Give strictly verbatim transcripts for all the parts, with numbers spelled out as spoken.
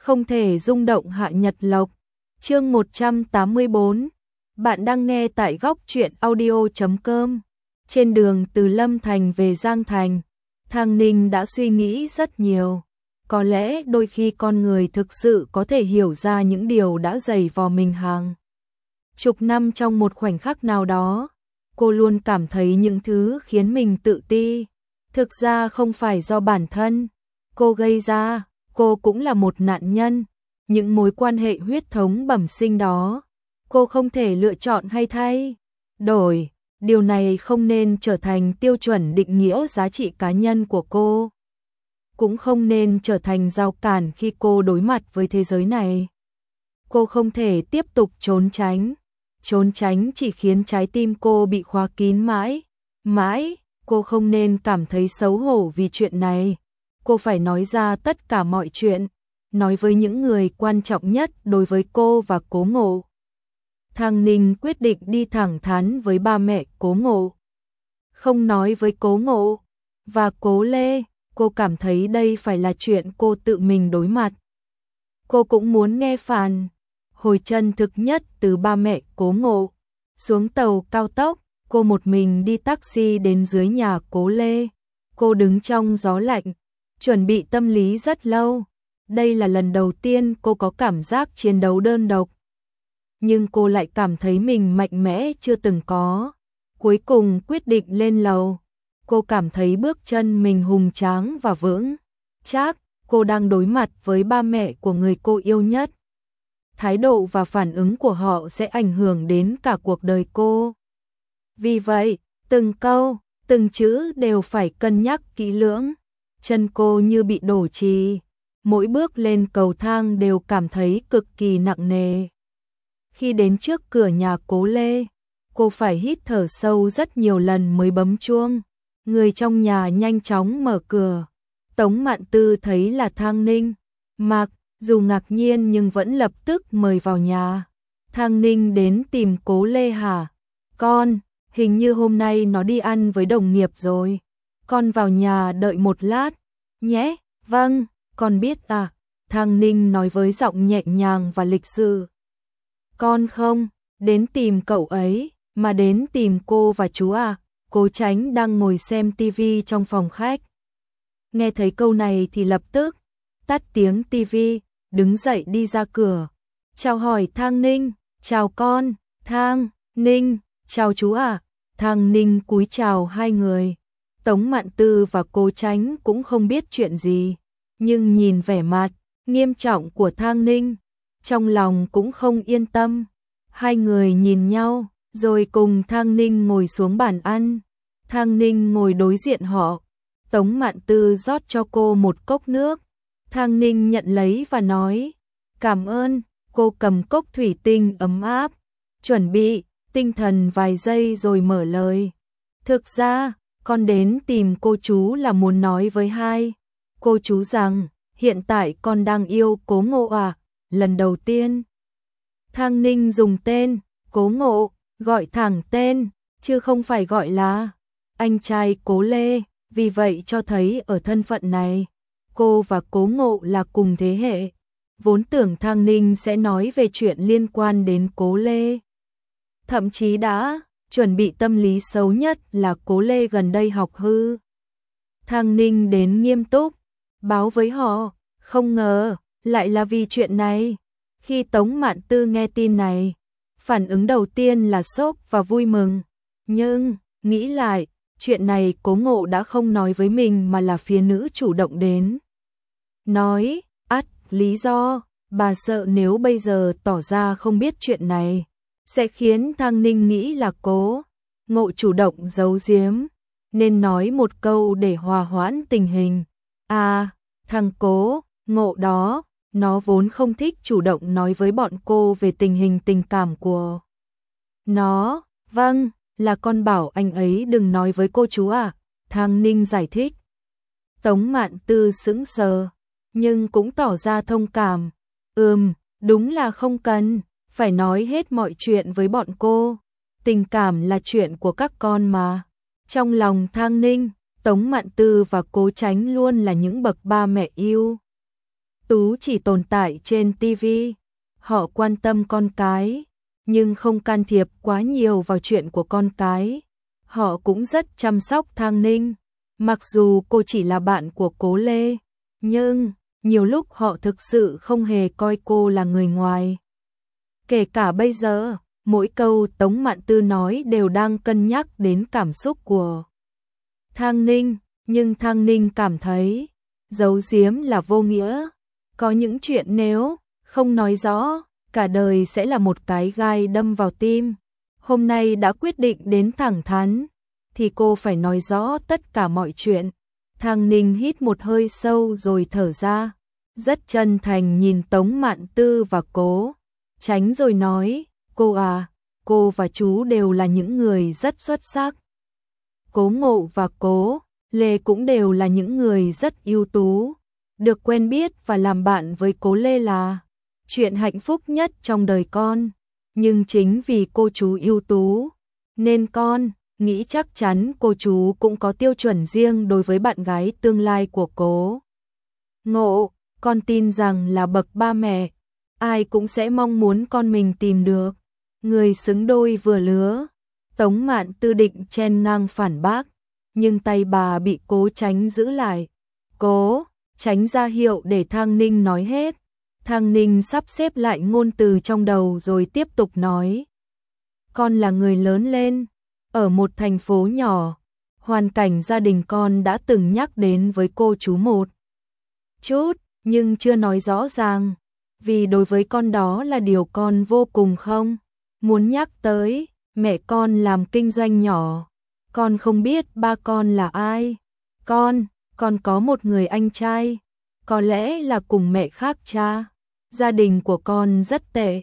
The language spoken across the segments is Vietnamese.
Không thể rung động hạ nhật lộc. Chương một trăm tám mươi bốn. Bạn đang nghe tại góc truyện audio chấm com. Trên đường từ Lâm Thành về Giang Thành, Thang Ninh đã suy nghĩ rất nhiều. Có lẽ đôi khi con người thực sự có thể hiểu ra những điều đã dày vò mình hàng chục năm trong một khoảnh khắc nào đó. Cô luôn cảm thấy những thứ khiến mình tự ti thực ra không phải do bản thân cô gây ra. Cô cũng là một nạn nhân. Những mối quan hệ huyết thống bẩm sinh đó, cô không thể lựa chọn hay thay đổi. Điều này không nên trở thành tiêu chuẩn định nghĩa giá trị cá nhân của cô. Cũng không nên trở thành rào cản khi cô đối mặt với thế giới này. Cô không thể tiếp tục trốn tránh. Trốn tránh chỉ khiến trái tim cô bị khóa kín mãi. Mãi, cô không nên cảm thấy xấu hổ vì chuyện này. Cô phải nói ra tất cả mọi chuyện, nói với những người quan trọng nhất đối với cô và Cố Ngộ. Thang Ninh quyết định đi thẳng thắn với ba mẹ Cố Ngộ. Không nói với Cố Ngộ và Cố Lê, cô cảm thấy đây phải là chuyện cô tự mình đối mặt. Cô cũng muốn nghe phản hồi chân thực nhất từ ba mẹ Cố Ngộ. Xuống tàu cao tốc, cô một mình đi taxi đến dưới nhà Cố Lê. Cô đứng trong gió lạnh, chuẩn bị tâm lý rất lâu. Đây là lần đầu tiên cô có cảm giác chiến đấu đơn độc. Nhưng cô lại cảm thấy mình mạnh mẽ chưa từng có. Cuối cùng quyết định lên lầu. Cô cảm thấy bước chân mình hùng tráng và vững chắc. Cô đang đối mặt với ba mẹ của người cô yêu nhất. Thái độ và phản ứng của họ sẽ ảnh hưởng đến cả cuộc đời cô. Vì vậy, từng câu, từng chữ đều phải cân nhắc kỹ lưỡng. Chân cô như bị đổ trì, mỗi bước lên cầu thang đều cảm thấy cực kỳ nặng nề. Khi đến trước cửa nhà Cố Lê, cô phải hít thở sâu rất nhiều lần mới bấm chuông. Người trong nhà nhanh chóng mở cửa. Tống Mạn Tư thấy là Thang Ninh, mặc dù ngạc nhiên nhưng vẫn lập tức mời vào nhà. Thang Ninh đến tìm Cố Lê hả? Con, hình như hôm nay nó đi ăn với đồng nghiệp rồi. Con vào nhà đợi một lát, nhé. Vâng, con biết à. Thang Ninh nói với giọng nhẹ nhàng và lịch sự. Con không đến tìm cậu ấy, mà đến tìm cô và chú à. Cố Chánh đang ngồi xem tivi trong phòng khách. Nghe thấy câu này thì lập tức tắt tiếng tivi, đứng dậy đi ra cửa. Chào hỏi Thang Ninh, chào con. Thang Ninh, chào chú à. Thang Ninh cúi chào hai người. Tống Mạn Tư và Cố Chánh cũng không biết chuyện gì, nhưng nhìn vẻ mặt nghiêm trọng của Thang Ninh, trong lòng cũng không yên tâm. Hai người nhìn nhau, rồi cùng Thang Ninh ngồi xuống bàn ăn. Thang Ninh ngồi đối diện họ. Tống Mạn Tư rót cho cô một cốc nước. Thang Ninh nhận lấy và nói, cảm ơn. Cô cầm cốc thủy tinh ấm áp, chuẩn bị tinh thần vài giây rồi mở lời. Thực ra, con đến tìm cô chú là muốn nói với hai cô chú rằng hiện tại con đang yêu Cố Ngộ à. Lần đầu tiên Thang Ninh dùng tên Cố Ngộ, gọi thẳng tên, chứ không phải gọi là anh trai Cố Lê. Vì vậy cho thấy ở thân phận này, cô và Cố Ngộ là cùng thế hệ. Vốn tưởng Thang Ninh sẽ nói về chuyện liên quan đến Cố Lê. Thậm chí đã chuẩn bị tâm lý xấu nhất là Cố Lê gần đây học hư. Thang Ninh đến nghiêm túc, báo với họ, không ngờ lại là vì chuyện này. Khi Tống Mạn Tư nghe tin này, phản ứng đầu tiên là sốc và vui mừng. Nhưng, nghĩ lại, chuyện này Cố Ngộ đã không nói với mình mà là phía nữ chủ động đến. Nói, ắt, lý do, bà sợ nếu bây giờ tỏ ra không biết chuyện này, sẽ khiến Thang Ninh nghĩ là Cố Ngộ chủ động giấu giếm, nên nói một câu để hòa hoãn tình hình. À, thằng Cố Ngộ đó, nó vốn không thích chủ động nói với bọn cô về tình hình tình cảm của nó. Vâng, là con bảo anh ấy đừng nói với cô chú à. Thang Ninh giải thích. Tống Mạn Tư sững sờ, nhưng cũng tỏ ra thông cảm. Ừm, đúng là không cần phải nói hết mọi chuyện với bọn cô. Tình cảm là chuyện của các con mà. Trong lòng Thang Ninh, Tống Mạn Tư và Cố Chánh luôn là những bậc ba mẹ yêu Tú chỉ tồn tại trên ti vi. Họ quan tâm con cái, nhưng không can thiệp quá nhiều vào chuyện của con cái. Họ cũng rất chăm sóc Thang Ninh, mặc dù cô chỉ là bạn của Cố Lê, nhưng nhiều lúc họ thực sự không hề coi cô là người ngoài. Kể cả bây giờ, mỗi câu Tống Mạn Tư nói đều đang cân nhắc đến cảm xúc của Thang Ninh, nhưng Thang Ninh cảm thấy giấu giếm là vô nghĩa. Có những chuyện nếu không nói rõ, cả đời sẽ là một cái gai đâm vào tim. Hôm nay đã quyết định đến thẳng thắn, thì cô phải nói rõ tất cả mọi chuyện. Thang Ninh hít một hơi sâu rồi thở ra, rất chân thành nhìn Tống Mạn Tư và Cố Chánh rồi nói, cô à, cô và chú đều là những người rất xuất sắc. Cố Ngộ và Cố Lê cũng đều là những người rất ưu tú. Được quen biết và làm bạn với Cố Lê là chuyện hạnh phúc nhất trong đời con. Nhưng chính vì cô chú ưu tú, nên con nghĩ chắc chắn cô chú cũng có tiêu chuẩn riêng đối với bạn gái tương lai của Cố Ngộ. Con tin rằng là bậc ba mẹ, ai cũng sẽ mong muốn con mình tìm được người xứng đôi vừa lứa. Tống Mạn Tư định chen ngang phản bác, nhưng tay bà bị Cố Chánh giữ lại. Cố Chánh ra hiệu để Thang Ninh nói hết. Thang Ninh sắp xếp lại ngôn từ trong đầu rồi tiếp tục nói. Con là người lớn lên ở một thành phố nhỏ. Hoàn cảnh gia đình con đã từng nhắc đến với cô chú một chút, nhưng chưa nói rõ ràng. Vì đối với con đó là điều con vô cùng không muốn nhắc tới. Mẹ con làm kinh doanh nhỏ. Con không biết ba con là ai. Con, con có một người anh trai. Có lẽ là cùng mẹ khác cha. Gia đình của con rất tệ.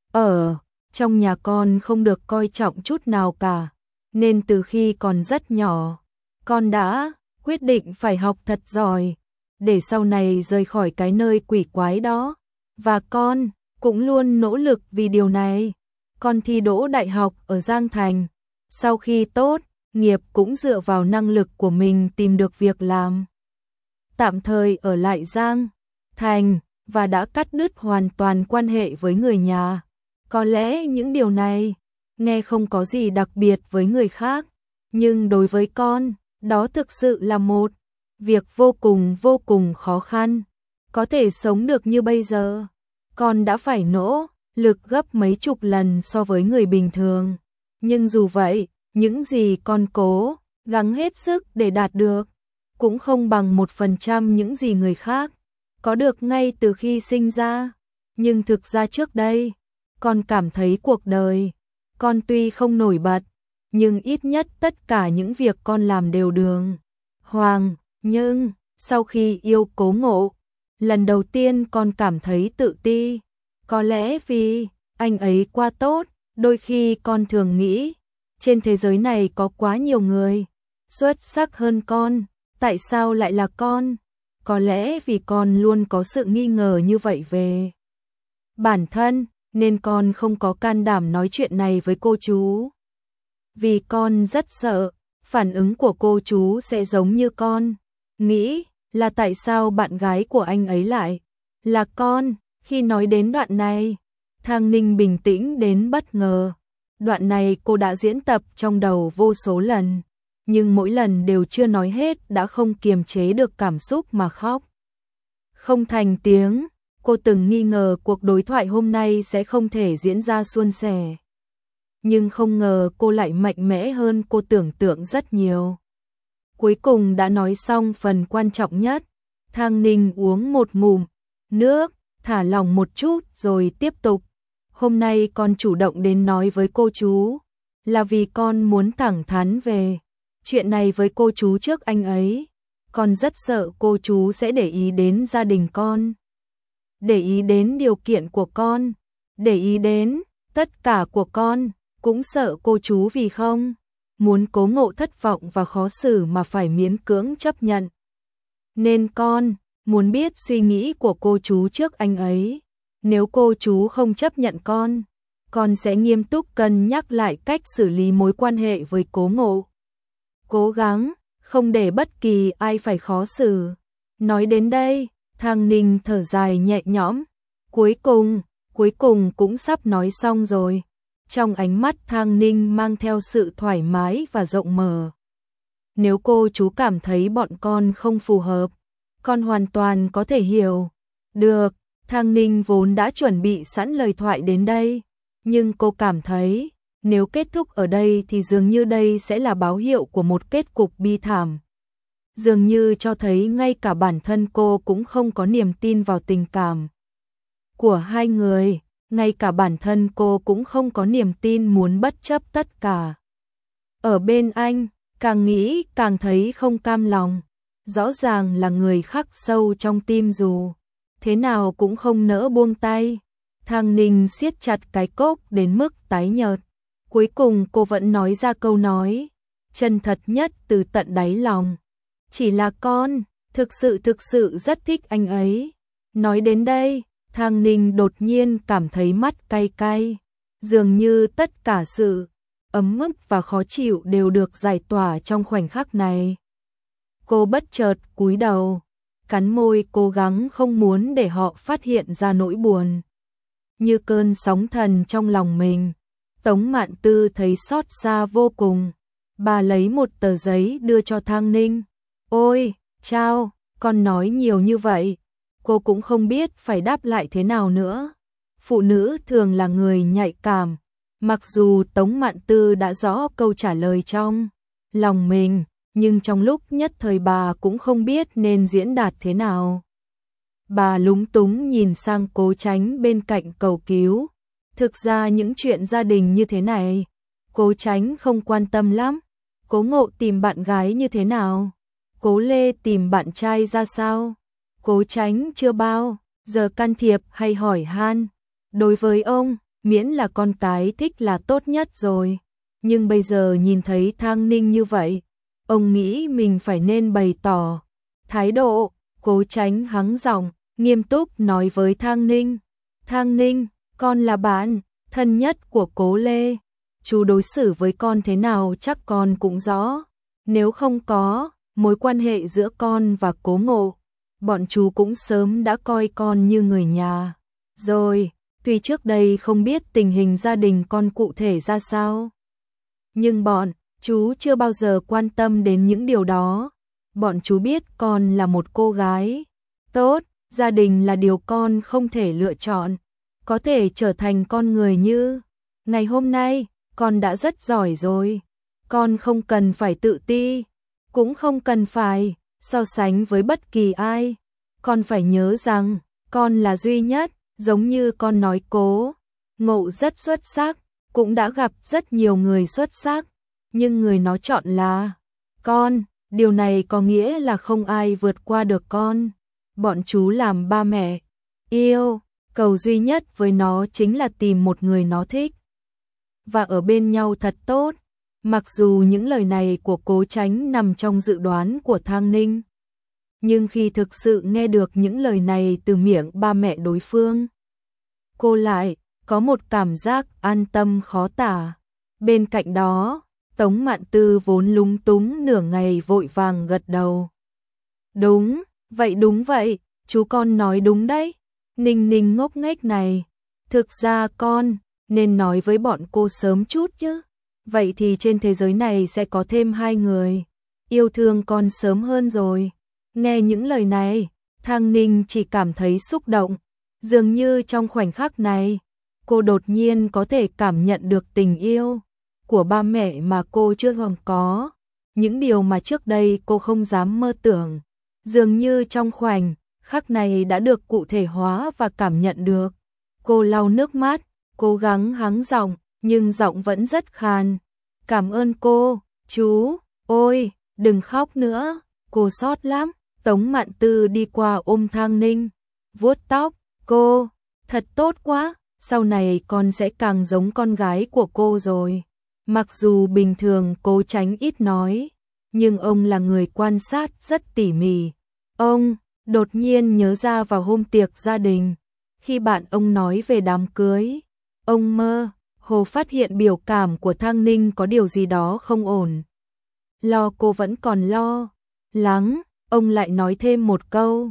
Ở trong nhà con không được coi trọng chút nào cả. Nên từ khi còn rất nhỏ, con đã quyết định phải học thật giỏi, để sau này rời khỏi cái nơi quỷ quái đó. Và con cũng luôn nỗ lực vì điều này. Con thi đỗ đại học ở Giang Thành. Sau khi tốt nghiệp cũng dựa vào năng lực của mình tìm được việc làm tạm thời ở lại Giang Thành và đã cắt đứt hoàn toàn quan hệ với người nhà. Có lẽ những điều này nghe không có gì đặc biệt với người khác, nhưng đối với con, đó thực sự là một việc vô cùng vô cùng khó khăn. Có thể sống được như bây giờ, con đã phải nỗ lực gấp mấy chục lần so với người bình thường. Nhưng dù vậy, những gì con cố gắng hết sức để đạt được cũng không bằng một phần trăm những gì người khác có được ngay từ khi sinh ra. Nhưng thực ra trước đây, con cảm thấy cuộc đời con tuy không nổi bật, nhưng ít nhất tất cả những việc con làm đều đường hoàng. Nhưng sau khi yêu Cố Ngộ, lần đầu tiên con cảm thấy tự ti. Có lẽ vì anh ấy quá tốt. Đôi khi con thường nghĩ trên thế giới này có quá nhiều người xuất sắc hơn con, tại sao lại là con? Có lẽ vì con luôn có sự nghi ngờ như vậy về bản thân, nên con không có can đảm nói chuyện này với cô chú. Vì con rất sợ phản ứng của cô chú sẽ giống như con nghĩ là tại sao bạn gái của anh ấy lại là con. Khi nói đến đoạn này, Thang Ninh bình tĩnh đến bất ngờ. Đoạn này cô đã diễn tập trong đầu vô số lần, nhưng mỗi lần đều chưa nói hết đã không kiềm chế được cảm xúc mà khóc không thành tiếng. Cô từng nghi ngờ cuộc đối thoại hôm nay sẽ không thể diễn ra suôn sẻ, nhưng không ngờ cô lại mạnh mẽ hơn cô tưởng tượng rất nhiều. Cuối cùng đã nói xong phần quan trọng nhất. Thang Ninh uống một ngụm nước, thả lỏng một chút rồi tiếp tục. Hôm nay con chủ động đến nói với cô chú là vì con muốn thẳng thắn về chuyện này với cô chú trước anh ấy. Con rất sợ cô chú sẽ để ý đến gia đình con, để ý đến điều kiện của con, để ý đến tất cả của con. Cũng sợ cô chú vì không muốn Cố Ngộ thất vọng và khó xử mà phải miễn cưỡng chấp nhận. Nên con muốn biết suy nghĩ của cô chú trước anh ấy. Nếu cô chú không chấp nhận con, con sẽ nghiêm túc cân nhắc lại cách xử lý mối quan hệ với Cố Ngộ. Cố gắng không để bất kỳ ai phải khó xử. Nói đến đây, Thang Ninh thở dài nhẹ nhõm, cuối cùng, cuối cùng cũng sắp nói xong rồi. Trong ánh mắt Thang Ninh mang theo sự thoải mái và rộng mở. Nếu cô chú cảm thấy bọn con không phù hợp, con hoàn toàn có thể hiểu. Được, Thang Ninh vốn đã chuẩn bị sẵn lời thoại đến đây, nhưng cô cảm thấy, nếu kết thúc ở đây thì dường như đây sẽ là báo hiệu của một kết cục bi thảm. Dường như cho thấy ngay cả bản thân cô cũng không có niềm tin vào tình cảm của hai người, ngay cả bản thân cô cũng không có niềm tin muốn bất chấp tất cả. Ở bên anh, càng nghĩ càng thấy không cam lòng, rõ ràng là người khắc sâu trong tim dù thế nào cũng không nỡ buông tay. Thang Ninh siết chặt cái cốc đến mức tái nhợt. Cuối cùng cô vẫn nói ra câu nói chân thật nhất từ tận đáy lòng. Chỉ là con, thực sự thực sự rất thích anh ấy. Nói đến đây, Thang Ninh đột nhiên cảm thấy mắt cay cay. Dường như tất cả sự ấm ức và khó chịu đều được giải tỏa trong khoảnh khắc này. Cô bất chợt cúi đầu, cắn môi cố gắng không muốn để họ phát hiện ra nỗi buồn. Như cơn sóng thần trong lòng mình, Tống Mạn Tư thấy xót xa vô cùng. Bà lấy một tờ giấy đưa cho Thang Ninh. Ôi, chao, con nói nhiều như vậy. Cô cũng không biết phải đáp lại thế nào nữa. Phụ nữ thường là người nhạy cảm. Mặc dù Tống Mạn Tư đã rõ câu trả lời trong lòng mình, nhưng trong lúc nhất thời bà cũng không biết nên diễn đạt thế nào. Bà lúng túng nhìn sang Cố Chánh bên cạnh cầu cứu. Thực ra những chuyện gia đình như thế này, Cố Chánh không quan tâm lắm. Cố Ngộ tìm bạn gái như thế nào? Cố Lê tìm bạn trai ra sao? Cố Chánh chưa bao giờ can thiệp hay hỏi han. Đối với ông, miễn là con cái thích là tốt nhất rồi. Nhưng bây giờ nhìn thấy Thang Ninh như vậy, ông nghĩ mình phải nên bày tỏ thái độ. Cố Chánh hắng giọng, nghiêm túc nói với Thang Ninh. Thang Ninh, con là bạn thân nhất của Cố Lê. Chú đối xử với con thế nào chắc con cũng rõ. Nếu không có mối quan hệ giữa con và Cố Ngộ, bọn chú cũng sớm đã coi con như người nhà rồi. Tuy trước đây không biết tình hình gia đình con cụ thể ra sao, nhưng bọn chú chưa bao giờ quan tâm đến những điều đó. Bọn chú biết con là một cô gái tốt, gia đình là điều con không thể lựa chọn. Có thể trở thành con người như ngày hôm nay, con đã rất giỏi rồi. Con không cần phải tự ti, cũng không cần phải so sánh với bất kỳ ai. Con phải nhớ rằng, con là duy nhất, giống như con nói Cố Ngộ rất xuất sắc, cũng đã gặp rất nhiều người xuất sắc, nhưng người nó chọn là con. Điều này có nghĩa là không ai vượt qua được con. Bọn chú làm ba mẹ yêu cầu duy nhất với nó chính là tìm một người nó thích và ở bên nhau thật tốt. Mặc dù những lời này của Cố Chánh nằm trong dự đoán của Thang Ninh, nhưng khi thực sự nghe được những lời này từ miệng ba mẹ đối phương, cô lại có một cảm giác an tâm khó tả. Bên cạnh đó, Tống Mạn Tư vốn lúng túng nửa ngày vội vàng gật đầu. Đúng, vậy đúng vậy, chú con nói đúng đấy. Ninh Ninh ngốc nghếch này, thực ra con nên nói với bọn cô sớm chút chứ. Vậy thì trên thế giới này sẽ có thêm hai người yêu thương con sớm hơn rồi. Nghe những lời này, Thang Ninh chỉ cảm thấy xúc động. Dường như trong khoảnh khắc này, cô đột nhiên có thể cảm nhận được tình yêu của ba mẹ mà cô chưa hằng có. Những điều mà trước đây cô không dám mơ tưởng, dường như trong khoảnh khắc này đã được cụ thể hóa và cảm nhận được. Cô lau nước mắt, cố gắng hắng giọng, nhưng giọng vẫn rất khàn. Cảm ơn cô, chú, ôi, đừng khóc nữa, cô xót lắm. Tống Mạn Tư đi qua ôm Thang Ninh, vuốt tóc, cô, thật tốt quá, sau này con sẽ càng giống con gái của cô rồi. Mặc dù bình thường Cố Chánh ít nói, nhưng ông là người quan sát rất tỉ mỉ. Ông đột nhiên nhớ ra vào hôm tiệc gia đình, khi bạn ông nói về đám cưới, ông mơ hồ phát hiện biểu cảm của Thang Ninh có điều gì đó không ổn. Lo cô vẫn còn lo lắng, ông lại nói thêm một câu,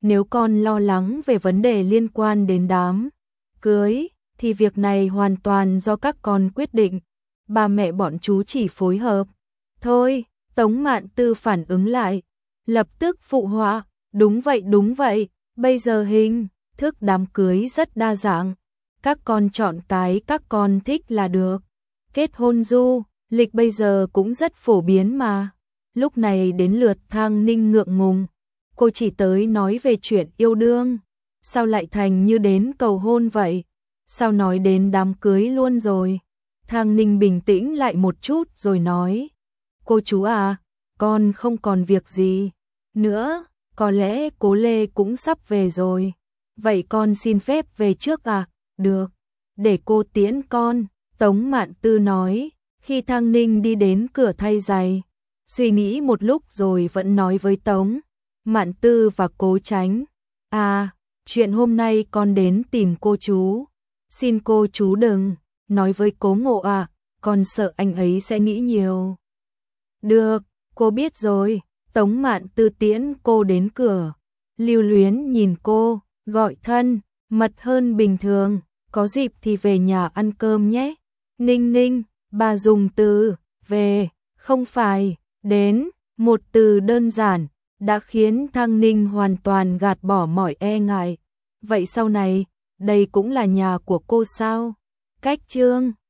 Nếu con lo lắng về vấn đề liên quan đến đám cưới, thì việc này hoàn toàn do các con quyết định. Ba mẹ bọn chú chỉ phối hợp. Thôi, Tống Mạn Tư phản ứng lại, lập tức phụ họa, đúng vậy đúng vậy, bây giờ hình thức đám cưới rất đa dạng. Các con chọn cái các con thích là được. Kết hôn du lịch bây giờ cũng rất phổ biến mà. Lúc này đến lượt Thang Ninh ngượng ngùng. Cô chỉ tới nói về chuyện yêu đương. Sao lại thành như đến cầu hôn vậy? Sao nói đến đám cưới luôn rồi? Thang Ninh bình tĩnh lại một chút rồi nói. Cô chú à, con không còn việc gì nữa. Có lẽ cố Lê cũng sắp về rồi. Vậy con xin phép về trước à? Được, để cô tiễn con. Tống Mạn Tư nói. Khi Thang Ninh đi đến cửa thay giày, suy nghĩ một lúc rồi vẫn nói với Tống Mạn Tư và Cố Chánh. À, chuyện hôm nay con đến tìm cô chú. Xin cô chú đừng nói với Cố Ngộ à, con sợ anh ấy sẽ nghĩ nhiều. Được, cô biết rồi. Tống Mạn Tư tiễn cô đến cửa. Lưu Luyến nhìn cô, gọi thân mật hơn bình thường. Có dịp thì về nhà ăn cơm nhé. Ninh Ninh, bà dùng từ về, không phải đến, một từ đơn giản, đã khiến Thang Ninh hoàn toàn gạt bỏ mọi e ngại. Vậy sau này, đây cũng là nhà của cô sao? Cách chương